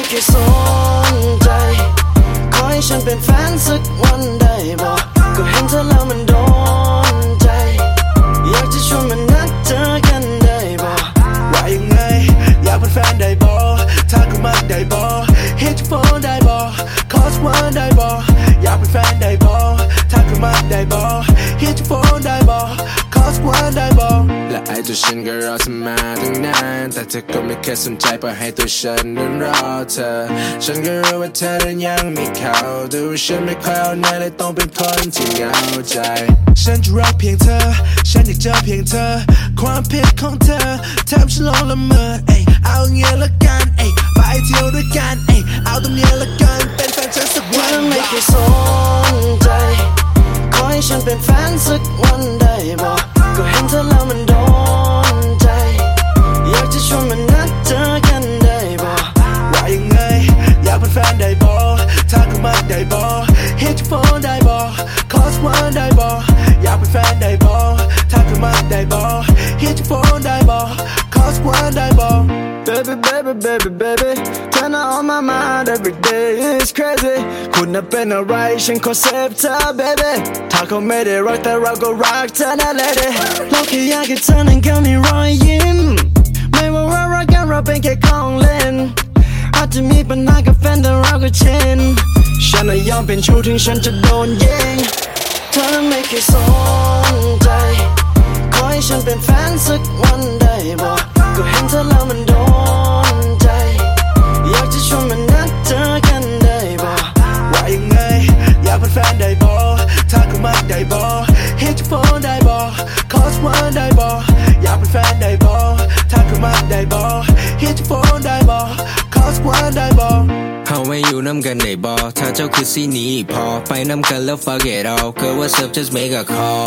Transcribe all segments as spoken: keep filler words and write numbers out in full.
เคยสนใจขอให้ฉันเป็นแฟนสักวันได้บ่ก็เห็นเธอแล้วมันโดนใจอยากจะชวนมันนัดเจอกันได้บ่ว่ายังไงอยากเป็นแฟนได้บ่ถ้ากูมักได้บ่ hit your phone ได้บ่ cause one ได้บ่อยากเป็นแฟนได้บ่ถ้ากูมักได้บ่ hit your phone ได้บ่ cause one ได้บ่และไอ้ตัวฉันก็รอเธอมาตั้งนานแต่เธอก็ไม่เคยสนใจปล่อยให้ตัวฉันนั้นรอเธอฉันก็รู้ว่าเธอนั้นยังไม่เข้าแต่ว่าฉันไม่ค่อยเอาไหนเลยต้องเป็นคนที่เหงาใจฉันจะรักเพียงเธอฉันอยากเจอเพียงเธอความผิดของเธอทำฉันหลงละเมอเอ้ยเอาเงี้ยละกันเอ้ยไปเที่ยวด้วยกันเอ้ยเอาตรงเนี้ยละกันเป็นแฟนฉันสักวันไม่เคยสนใจขอให้ฉันเป็นแฟนสักวันได้บ่ก็เห็นเธอแล้วมันโดนใจอยากจะชวนมันนัดเจอกันได้บ่ว่ายังไงอยากเป็นแฟนได้บ่ถ้ากูมักได้บ่ hit your phone ได้บ่ cause one ได้บ่อยากเป็นแฟนได้บ่ถ้ากูมักได้บ่ hit your phone ได้บ่ cause one ได้บ่ baby baby baby baby เธอน่ะ on my mind every day it's crazy คุณน่ะเป็นอะไรฉันขอเซฟเธอ baby ถ้าเขาไม่ได้รักแต่เราก็รักเธอนะ lady เราแค่อยากให้เธอนั้นก็มีรอยยิ้มไม่ว่าเรารักกันเราเป็นแค่ของเล่นอาจจะมีปัญหากับแฟนแต่เราก็ชินฉันน่ะยอมเป็นชู้ถึงฉันจะโดนยิงเธอไม่เคยสนใจขอให้ฉันเป็นแฟนสักวันได้บ่ก็เห็นเธอแล้วมันโดนใจอยากจะชวนมันนัดเจอกันได้บ่ว่ายังไงอยากเป็นแฟนได้บ่ถ้ากูมักได้บ่ hit your phone ได้บ่ cause one ได้บ่อยากเป็นแฟนได้บ่ถ้ากูมักได้บ่ hit your phone ได้บ่ cause one ได้บ่เฮาไม่อยู่น้ำกันได้บ่ถ้าเจ้าคือสีนี้พอไปน้ำกันแล้ว fuck it all girl what's up just make a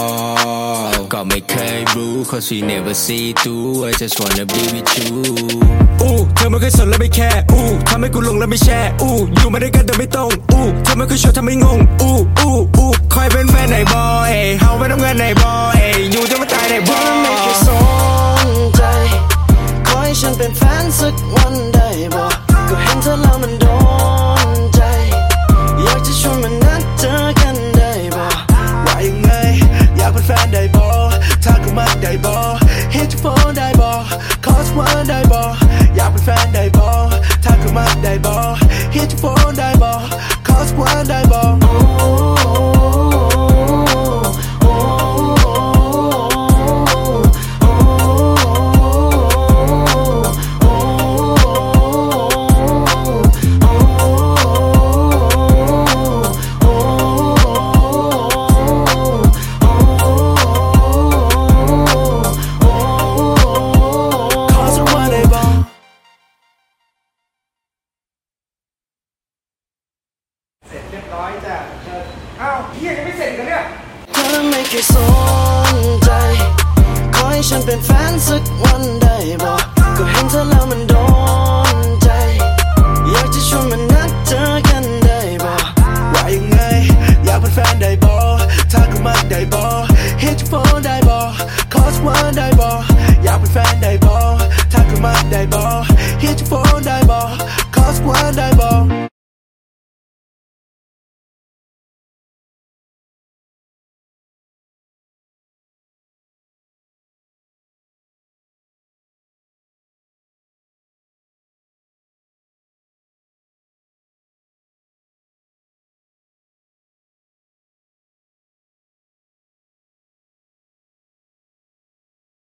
call ก็ไม่เคยรู้ cause we never see through I just wanna be with you อู้เธอไม่เคยสนและไม่แคร์อู้ทำให้กูหลงและไม่แชร์อู้อยู่มาด้วยกันแต่ไม่ตรงอู้เธอไม่เคยชวนทำให้งงอู้อู้อู้คอยเป็นแฟนไหนบ่เอ้ยเฮาไปทำงานไหนบ่เอ้ยอยู่จะมาตายไหนบ่ไม่เคยสนใจขอให้ฉันเป็นแฟนสักวันได้บ่ก็เห็นเธอแล้วมันโดนใจอยากจะชวนมันนัดเจอกันได้บ่ว่ายังไงอยากเป็นแฟนได้บ่ถ้ากูมักได้บ่ hit your phone ได้บ่ cause one ได้บ่อยากเป็นแฟนได้บ่ถ้ากูมักได้บ่ hit your phone ได้บ่ cause one ได้บ่แค่สนใจขอให้ฉันเป็นแฟนสักวันได้บ่ก็เห็นเธอแล้วมันโดนใจอยากจะชวนมันนัดเจอกันได้บ่ว่ายังไงอยากเป็นแฟนได้บ่ถ้ากูมักได้บ่ hit your phone ได้บ่ cause one ได้บ่อยากเป็นแฟนได้บ่ถ้ากูมักได้บ่ hit your phone ได้บ่ cause one ได้บ่